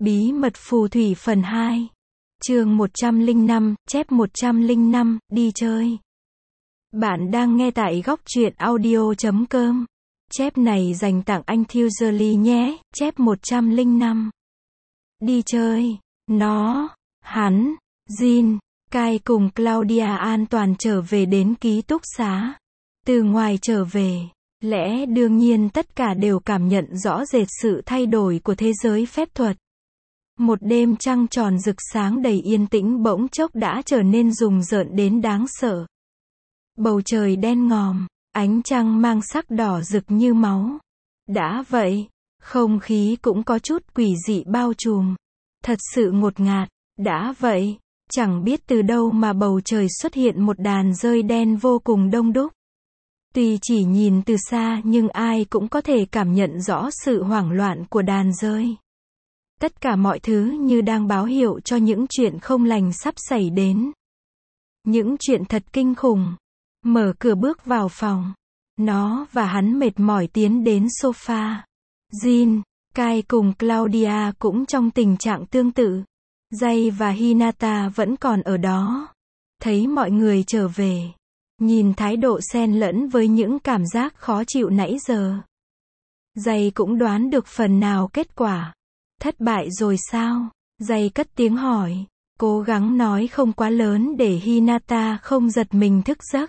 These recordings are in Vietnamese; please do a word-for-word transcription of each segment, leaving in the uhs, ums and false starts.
Bí mật phù thủy phần hai. Chương một trăm lẻ năm, chép một trăm lẻ năm, đi chơi. Bạn đang nghe tại góc truyện audio chấm com. Chép này dành tặng anh Thusely nhé, chép một trăm lẻ năm. Đi chơi. Nó, hắn, Jean, Kai cùng Claudia an toàn trở về đến ký túc xá. Từ ngoài trở về, lẽ đương nhiên tất cả đều cảm nhận rõ rệt sự thay đổi của thế giới phép thuật. Một đêm trăng tròn rực sáng đầy yên tĩnh bỗng chốc đã trở nên rùng rợn đến đáng sợ. Bầu trời đen ngòm, ánh trăng mang sắc đỏ rực như máu. Đã vậy, không khí cũng có chút quỷ dị bao trùm. Thật sự ngột ngạt. Đã vậy, chẳng biết từ đâu mà bầu trời xuất hiện một đàn dơi đen vô cùng đông đúc. Tuy chỉ nhìn từ xa nhưng ai cũng có thể cảm nhận rõ sự hoảng loạn của đàn dơi. Tất cả mọi thứ như đang báo hiệu cho những chuyện không lành sắp xảy đến. Những chuyện thật kinh khủng. Mở cửa bước vào phòng. Nó và hắn mệt mỏi tiến đến sofa. Jean, Kai cùng Claudia cũng trong tình trạng tương tự. Jay và Hinata vẫn còn ở đó. Thấy mọi người trở về. Nhìn thái độ xen lẫn với những cảm giác khó chịu nãy giờ. Jay cũng đoán được phần nào kết quả. Thất bại rồi sao? Jay cất tiếng hỏi. Cố gắng nói không quá lớn để Hinata không giật mình thức giấc.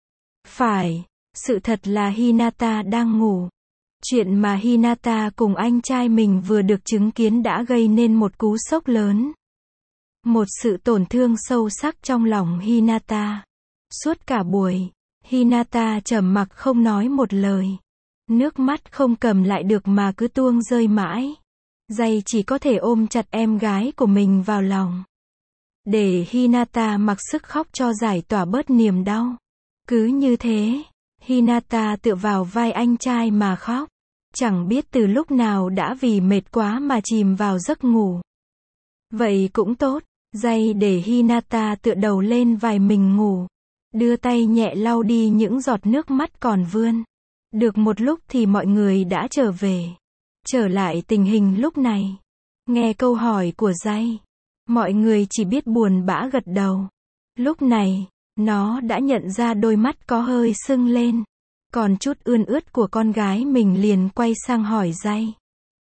Phải, sự thật là Hinata đang ngủ. Chuyện mà Hinata cùng anh trai mình vừa được chứng kiến đã gây nên một cú sốc lớn. Một sự tổn thương sâu sắc trong lòng Hinata. Suốt cả buổi, Hinata trầm mặc không nói một lời. Nước mắt không cầm lại được mà cứ tuông rơi mãi. Jay chỉ có thể ôm chặt em gái của mình vào lòng. Để Hinata mặc sức khóc cho giải tỏa bớt niềm đau. Cứ như thế, Hinata tựa vào vai anh trai mà khóc. Chẳng biết từ lúc nào đã vì mệt quá mà chìm vào giấc ngủ. Vậy cũng tốt, Jay để Hinata tựa đầu lên vai mình ngủ. Đưa tay nhẹ lau đi những giọt nước mắt còn vươn. Được một lúc thì mọi người đã trở về. Trở lại tình hình lúc này. Nghe câu hỏi của Jay. Mọi người chỉ biết buồn bã gật đầu. Lúc này, nó đã nhận ra đôi mắt có hơi sưng lên. Còn chút ươn ướt của con gái mình liền quay sang hỏi Jay.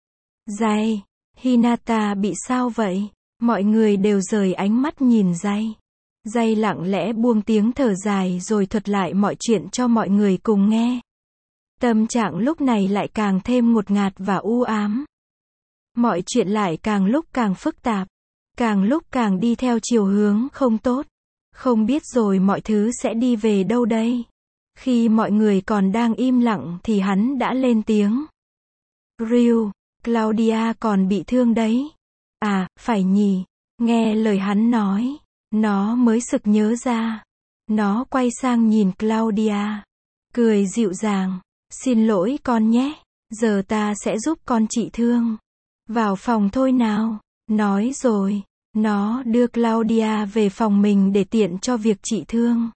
Jay, Hinata bị sao vậy? Mọi người đều rời ánh mắt nhìn Jay. Jay lặng lẽ buông tiếng thở dài rồi thuật lại mọi chuyện cho mọi người cùng nghe. Tâm trạng lúc này lại càng thêm ngột ngạt và u ám. Mọi chuyện lại càng lúc càng phức tạp. Càng lúc càng đi theo chiều hướng không tốt. Không biết rồi mọi thứ sẽ đi về đâu đây. Khi mọi người còn đang im lặng thì hắn đã lên tiếng. Ryu, Claudia còn bị thương đấy. À, phải nhỉ. Nghe lời hắn nói. Nó mới sực nhớ ra. Nó quay sang nhìn Claudia. Cười dịu dàng. Xin lỗi con nhé. Giờ ta sẽ giúp con trị thương. Vào phòng thôi nào. Nói rồi. Nó đưa Claudia về phòng mình để tiện cho việc trị thương.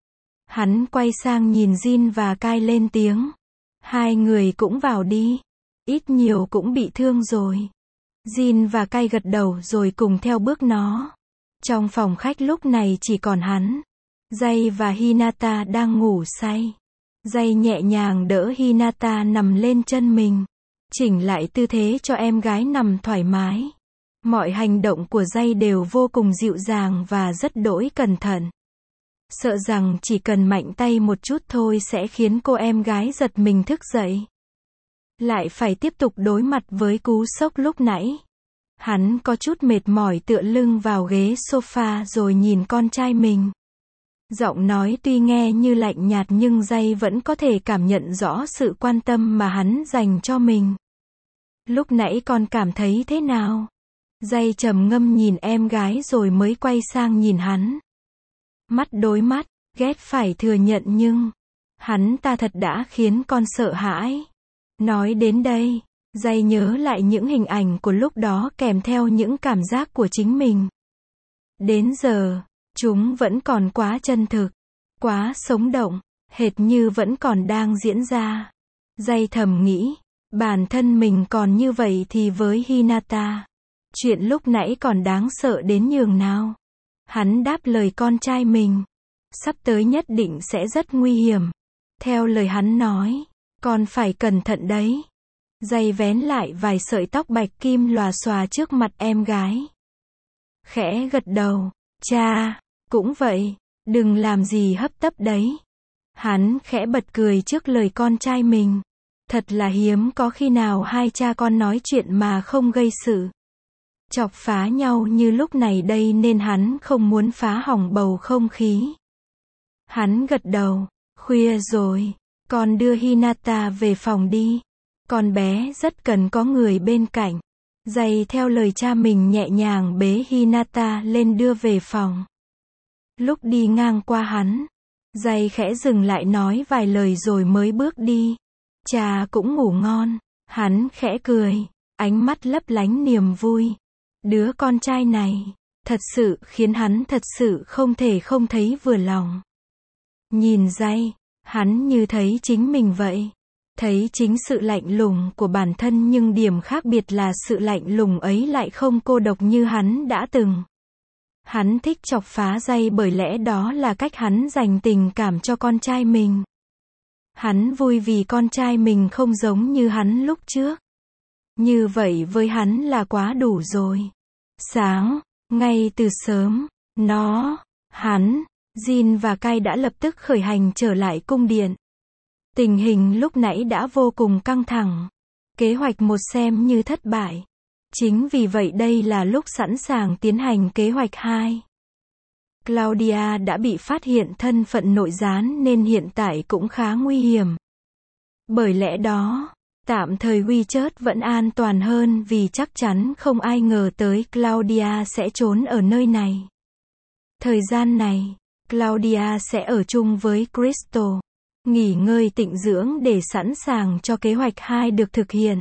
Hắn quay sang nhìn Jean và Kai lên tiếng. Hai người cũng vào đi. Ít nhiều cũng bị thương rồi. Jean và Kai gật đầu rồi cùng theo bước nó. Trong phòng khách lúc này chỉ còn hắn. Jay và Hinata đang ngủ say. Jay nhẹ nhàng đỡ Hinata nằm lên chân mình. Chỉnh lại tư thế cho em gái nằm thoải mái. Mọi hành động của Jay đều vô cùng dịu dàng và rất đỗi cẩn thận. Sợ rằng chỉ cần mạnh tay một chút thôi sẽ khiến cô em gái giật mình thức dậy. Lại phải tiếp tục đối mặt với cú sốc lúc nãy. Hắn có chút mệt mỏi tựa lưng vào ghế sofa rồi nhìn con trai mình. Giọng nói tuy nghe như lạnh nhạt nhưng Jay vẫn có thể cảm nhận rõ sự quan tâm mà hắn dành cho mình. Lúc nãy con cảm thấy thế nào? Jay trầm ngâm nhìn em gái rồi mới quay sang nhìn hắn. Mắt đối mắt, ghét phải thừa nhận nhưng hắn ta thật đã khiến con sợ hãi. Nói đến đây, Jay nhớ lại những hình ảnh của lúc đó kèm theo những cảm giác của chính mình. Đến giờ, chúng vẫn còn quá chân thực, quá sống động, hệt như vẫn còn đang diễn ra. Jay thầm nghĩ, bản thân mình còn như vậy thì với Hinata, Chuyện lúc nãy còn đáng sợ đến nhường nào. Hắn đáp lời con trai mình. Sắp tới nhất định sẽ rất nguy hiểm. Theo lời hắn nói, con phải cẩn thận đấy. Giày vén lại vài sợi tóc bạch kim lòa xòa trước mặt em gái. Khẽ gật đầu, cha, cũng vậy, đừng làm gì hấp tấp đấy. Hắn khẽ bật cười trước lời con trai mình. Thật là hiếm có khi nào hai cha con nói chuyện mà không gây sự. Chọc phá nhau như lúc này đây nên hắn không muốn phá hỏng bầu không khí. Hắn gật đầu, khuya rồi, con đưa Hinata về phòng đi. Con bé rất cần có người bên cạnh. Giày theo lời cha mình nhẹ nhàng bế Hinata lên đưa về phòng. Lúc đi ngang qua hắn, Giày khẽ dừng lại nói vài lời rồi mới bước đi. Cha cũng ngủ ngon. Hắn khẽ cười, ánh mắt lấp lánh niềm vui. Đứa con trai này, thật sự khiến hắn thật sự không thể không thấy vừa lòng. Nhìn Giày, hắn như thấy chính mình vậy. Thấy chính sự lạnh lùng của bản thân nhưng điểm khác biệt là sự lạnh lùng ấy lại không cô độc như hắn đã từng. Hắn thích chọc phá Giày bởi lẽ đó là cách hắn dành tình cảm cho con trai mình. Hắn vui vì con trai mình không giống như hắn lúc trước. Như vậy với hắn là quá đủ rồi. Sáng, ngay từ sớm, nó, hắn, Jin và Kai đã lập tức khởi hành trở lại cung điện. Tình hình lúc nãy đã vô cùng căng thẳng. Kế hoạch một xem như thất bại. Chính vì vậy đây là lúc sẵn sàng tiến hành kế hoạch hai. Claudia đã bị phát hiện thân phận nội gián nên hiện tại cũng khá nguy hiểm. Bởi lẽ đó, tạm thời WeChat vẫn an toàn hơn vì chắc chắn không ai ngờ tới Claudia sẽ trốn ở nơi này. Thời gian này, Claudia sẽ ở chung với Crystal, nghỉ ngơi tịnh dưỡng để sẵn sàng cho kế hoạch hai được thực hiện.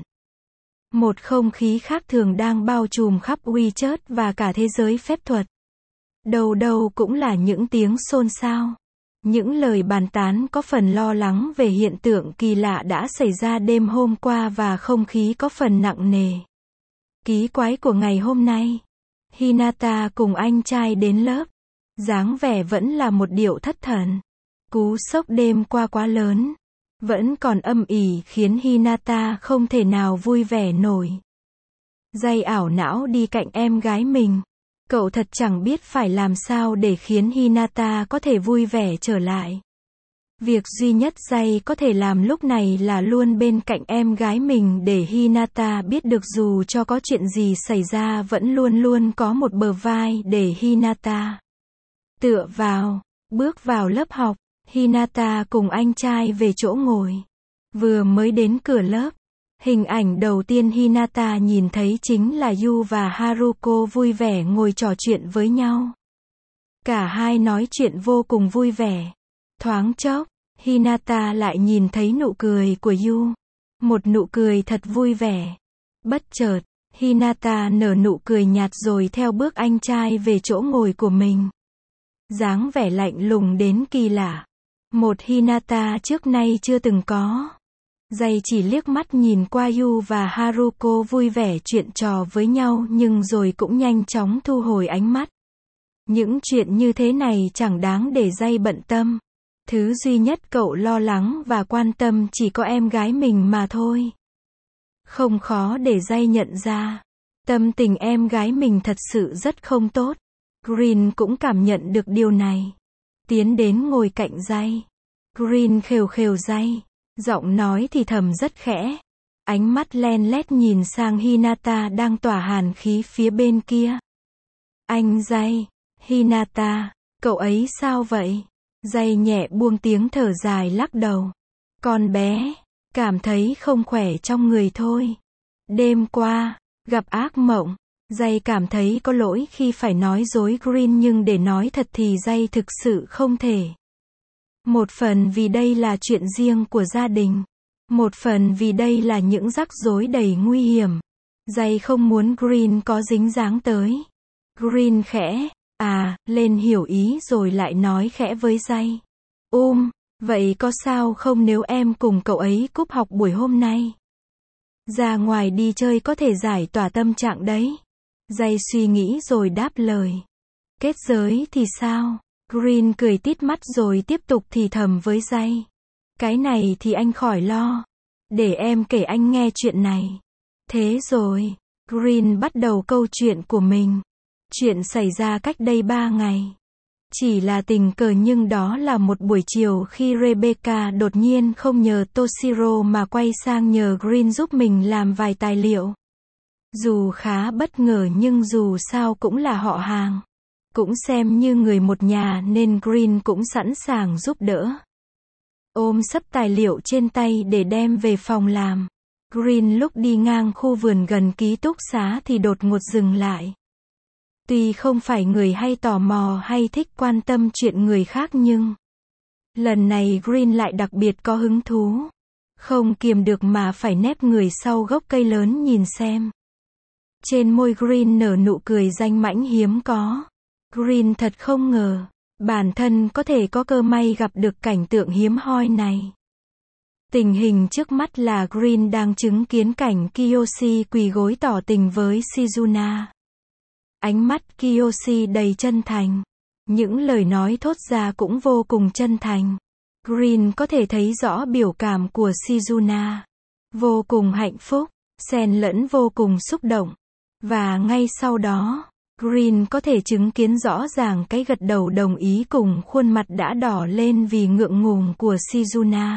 Một không khí khác thường đang bao trùm khắp WeChat và cả thế giới phép thuật. Đâu đâu cũng là những tiếng xôn xao. Những lời bàn tán có phần lo lắng về hiện tượng kỳ lạ đã xảy ra đêm hôm qua và không khí có phần nặng nề. Ký quái của ngày hôm nay. Hinata cùng anh trai đến lớp. Dáng vẻ vẫn là một điệu thất thần. Cú sốc đêm qua quá lớn. Vẫn còn âm ỉ khiến Hinata không thể nào vui vẻ nổi. Giày ảo não đi cạnh em gái mình. Cậu thật chẳng biết phải làm sao để khiến Hinata có thể vui vẻ trở lại. Việc duy nhất Giày có thể làm lúc này là luôn bên cạnh em gái mình để Hinata biết được dù cho có chuyện gì xảy ra vẫn luôn luôn có một bờ vai để Hinata tựa vào. Bước vào lớp học, Hinata cùng anh trai về chỗ ngồi. Vừa mới đến cửa lớp, hình ảnh đầu tiên Hinata nhìn thấy chính là Yu và Haruko vui vẻ ngồi trò chuyện với nhau. Cả hai nói chuyện vô cùng vui vẻ. Thoáng chốc, Hinata lại nhìn thấy nụ cười của Yu. Một nụ cười thật vui vẻ. Bất chợt, Hinata nở nụ cười nhạt rồi theo bước anh trai về chỗ ngồi của mình. Dáng vẻ lạnh lùng đến kỳ lạ. Một Hinata trước nay chưa từng có. Giày chỉ liếc mắt nhìn qua Yu và Haruko vui vẻ chuyện trò với nhau nhưng rồi cũng nhanh chóng thu hồi ánh mắt. Những chuyện như thế này chẳng đáng để Giày bận tâm. Thứ duy nhất cậu lo lắng và quan tâm chỉ có em gái mình mà thôi. Không khó để Giày nhận ra. Tâm tình em gái mình thật sự rất không tốt. Green cũng cảm nhận được điều này. Tiến đến ngồi cạnh Giày. Green khều khều Giày. Giọng nói thì thầm rất khẽ. Ánh mắt len lét nhìn sang Hinata đang tỏa hàn khí phía bên kia. Anh Giày. Hinata. Cậu ấy sao vậy? Giày nhẹ buông tiếng thở dài lắc đầu. Con bé. Cảm thấy không khỏe trong người thôi. Đêm qua. Gặp ác mộng. Giày cảm thấy có lỗi khi phải nói dối Green nhưng để nói thật thì Giày thực sự không thể. Một phần vì đây là chuyện riêng của gia đình. Một phần vì đây là những rắc rối đầy nguy hiểm. Giày không muốn Green có dính dáng tới. Green khẽ, à, lên hiểu ý rồi lại nói khẽ với Giày. Um, vậy có sao không nếu em cùng cậu ấy cúp học buổi hôm nay? Ra ngoài đi chơi có thể giải tỏa tâm trạng đấy. Jay suy nghĩ rồi đáp lời. Kết giới thì sao? Green cười tít mắt rồi tiếp tục thì thầm với Jay. Cái này thì anh khỏi lo. Để em kể anh nghe chuyện này. Thế rồi, Green bắt đầu câu chuyện của mình. Chuyện xảy ra cách đây ba ngày. Chỉ là tình cờ nhưng đó là một buổi chiều khi Rebecca đột nhiên không nhờ Toshiro mà quay sang nhờ Green giúp mình làm vài tài liệu. Dù khá bất ngờ nhưng dù sao cũng là họ hàng. Cũng xem như người một nhà nên Green cũng sẵn sàng giúp đỡ. Ôm sấp tài liệu trên tay để đem về phòng làm. Green lúc đi ngang khu vườn gần ký túc xá thì đột ngột dừng lại. Tuy không phải người hay tò mò hay thích quan tâm chuyện người khác nhưng lần này Green lại đặc biệt có hứng thú. Không kiềm được mà phải nép người sau gốc cây lớn nhìn xem. Trên môi Green nở nụ cười danh mãnh hiếm có. Green thật không ngờ, bản thân có thể có cơ may gặp được cảnh tượng hiếm hoi này. Tình hình trước mắt là Green đang chứng kiến cảnh Kiyoshi quỳ gối tỏ tình với Shizuna. Ánh mắt Kiyoshi đầy chân thành. Những lời nói thốt ra cũng vô cùng chân thành. Green có thể thấy rõ biểu cảm của Shizuna. Vô cùng hạnh phúc, xen lẫn vô cùng xúc động. Và ngay sau đó, Green có thể chứng kiến rõ ràng cái gật đầu đồng ý cùng khuôn mặt đã đỏ lên vì ngượng ngùng của Shizuna.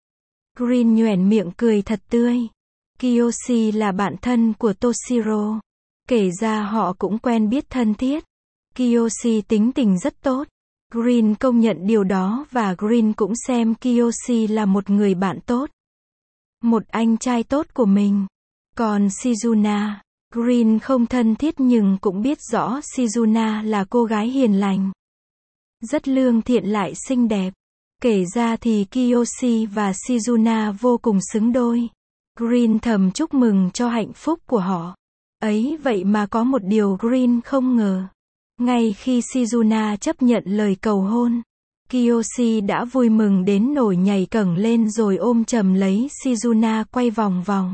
Green nhoẻn miệng cười thật tươi. Kiyoshi là bạn thân của Toshiro. Kể ra họ cũng quen biết thân thiết. Kiyoshi tính tình rất tốt. Green công nhận điều đó và Green cũng xem Kiyoshi là một người bạn tốt. Một anh trai tốt của mình. Còn Shizuna, Green không thân thiết nhưng cũng biết rõ Shizuna là cô gái hiền lành. Rất lương thiện lại xinh đẹp. Kể ra thì Kiyoshi và Shizuna vô cùng xứng đôi. Green thầm chúc mừng cho hạnh phúc của họ. Ấy vậy mà có một điều Green không ngờ. Ngay khi Shizuna chấp nhận lời cầu hôn, Kiyoshi đã vui mừng đến nổi nhảy cẫng lên rồi ôm chầm lấy Shizuna quay vòng vòng.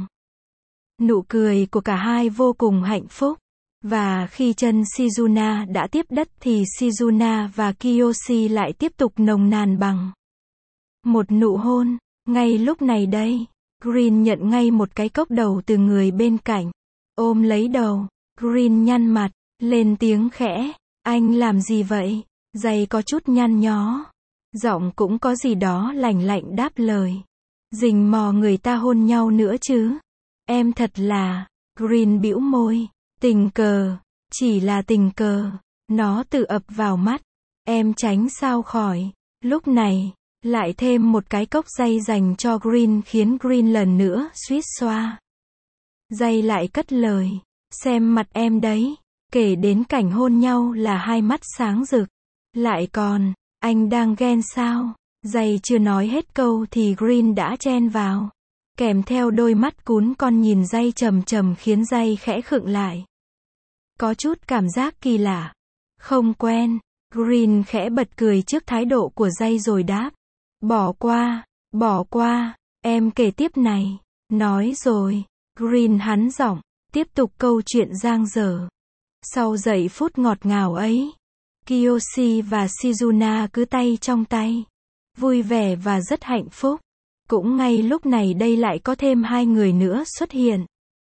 Nụ cười của cả hai vô cùng hạnh phúc. Và khi chân Shizuna đã tiếp đất thì Shizuna và Kiyoshi lại tiếp tục nồng nàn bằng một nụ hôn. Ngay lúc này đây, Green nhận ngay một cái cốc đầu từ người bên cạnh. Ôm lấy đầu, Green nhăn mặt, lên tiếng khẽ. Anh làm gì vậy? Giày có chút nhăn nhó. Giọng cũng có gì đó lạnh lạnh đáp lời. Rình mò người ta hôn nhau nữa chứ. Em thật là... Green bĩu môi. Tình cờ. Chỉ là tình cờ. Nó tự ập vào mắt. Em tránh sao khỏi. Lúc này, lại thêm một cái cốc dây dành cho Green khiến Green lần nữa suýt xoa. Dây lại cất lời. Xem mặt em đấy. Kể đến cảnh hôn nhau là hai mắt sáng rực. Lại còn, anh đang ghen sao? Dây chưa nói hết câu thì Green đã chen vào. Kèm theo đôi mắt cún con nhìn Dây trầm trầm khiến Dây khẽ khựng lại. Có chút cảm giác kỳ lạ. Không quen. Green khẽ bật cười trước thái độ của Dây rồi đáp. Bỏ qua, bỏ qua, em kể tiếp này. Nói rồi, Green hắn giọng, tiếp tục câu chuyện dang dở. Sau giây phút ngọt ngào ấy, Kiyoshi và Shizuna cứ tay trong tay, vui vẻ và rất hạnh phúc. Cũng ngay lúc này đây lại có thêm hai người nữa xuất hiện.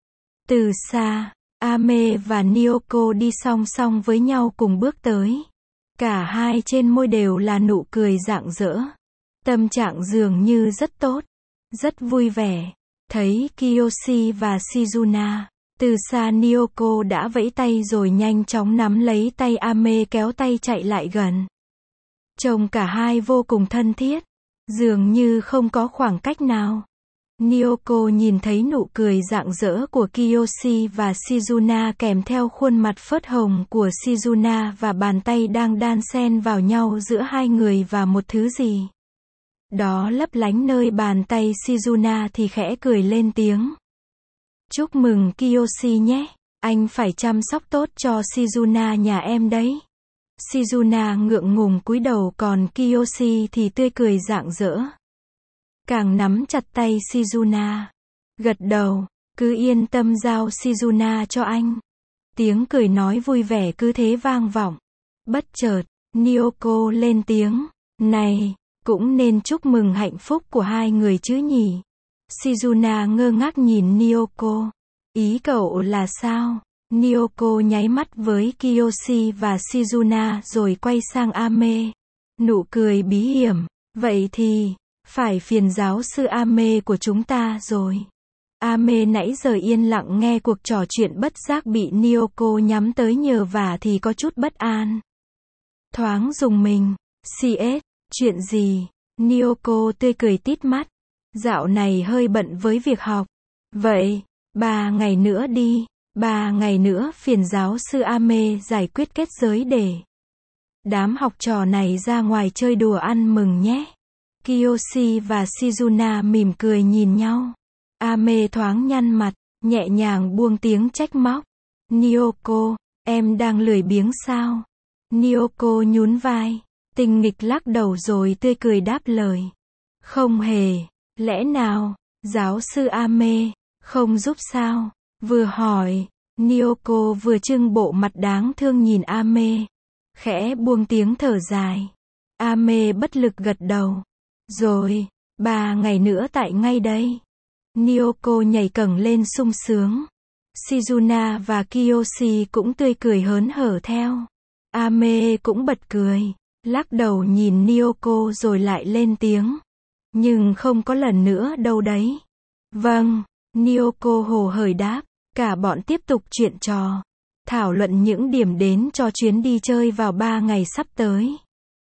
Từ xa, Ame và Nyoko đi song song với nhau cùng bước tới. Cả hai trên môi đều là nụ cười rạng rỡ. Tâm trạng dường như rất tốt, rất vui vẻ. Thấy Kiyoshi và Shizuna, từ xa Nyoko đã vẫy tay rồi nhanh chóng nắm lấy tay Ame kéo tay chạy lại gần. Trông cả hai vô cùng thân thiết, dường như không có khoảng cách nào. Nyoko nhìn thấy nụ cười rạng rỡ của Kiyoshi và Shizuna kèm theo khuôn mặt phớt hồng của Shizuna và bàn tay đang đan xen vào nhau giữa hai người và một thứ gì đó lấp lánh nơi bàn tay Shizuna thì khẽ cười lên tiếng. Chúc mừng Kiyoshi nhé, anh phải chăm sóc tốt cho Shizuna nhà em đấy. Shizuna ngượng ngùng cúi đầu còn Kiyoshi thì tươi cười rạng rỡ. Càng nắm chặt tay Shizuna. Gật đầu, cứ yên tâm giao Shizuna cho anh. Tiếng cười nói vui vẻ cứ thế vang vọng. Bất chợt, Nyoko lên tiếng. Này, cũng nên chúc mừng hạnh phúc của hai người chứ nhỉ? Shizuna ngơ ngác nhìn Nyoko. Ý cậu là sao? Nyoko nháy mắt với Kiyoshi và Shizuna rồi quay sang Ame. Nụ cười bí hiểm. Vậy thì, phải phiền giáo sư Ame của chúng ta rồi. Ame nãy giờ yên lặng nghe cuộc trò chuyện bất giác bị Nyoko nhắm tới nhờ vả thì có chút bất an. Thoáng rùng mình. xê ét, chuyện gì? Nyoko tươi cười tít mắt. Dạo này hơi bận với việc học. Vậy, ba ngày nữa đi. Ba ngày nữa phiền giáo sư Ame giải quyết kết giới để đám học trò này ra ngoài chơi đùa ăn mừng nhé. Kiyoshi và Shizuna mỉm cười nhìn nhau. Ame thoáng nhăn mặt, nhẹ nhàng buông tiếng trách móc. Nyoko, em đang lười biếng sao? Nyoko nhún vai, tinh nghịch lắc đầu rồi tươi cười đáp lời. Không hề, lẽ nào, giáo sư Ame, không giúp sao? Vừa hỏi, Nyoko vừa trưng bộ mặt đáng thương nhìn Ame. Khẽ buông tiếng thở dài. Ame bất lực gật đầu. Rồi, ba ngày nữa tại ngay đây. Nyoko nhảy cẫng lên sung sướng. Shizuna và Kiyoshi cũng tươi cười hớn hở theo. Ame cũng bật cười, lắc đầu nhìn Nyoko rồi lại lên tiếng. Nhưng không có lần nữa đâu đấy. Vâng, Nyoko hồ hởi đáp. Cả bọn tiếp tục chuyện trò, thảo luận những điểm đến cho chuyến đi chơi vào ba ngày sắp tới.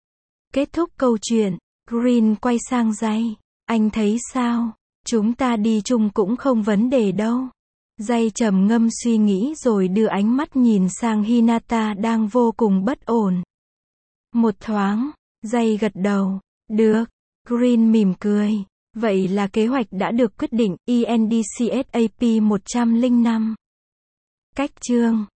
Kết thúc câu chuyện, Green quay sang Jay. Anh thấy sao? Chúng ta đi chung cũng không vấn đề đâu. Jay trầm ngâm suy nghĩ rồi đưa ánh mắt nhìn sang Hinata đang vô cùng bất ổn. Một thoáng, Jay gật đầu. Được. Green mỉm cười. Vậy là kế hoạch đã được quyết định. e en đê xê ét a pê một không năm. Cách chương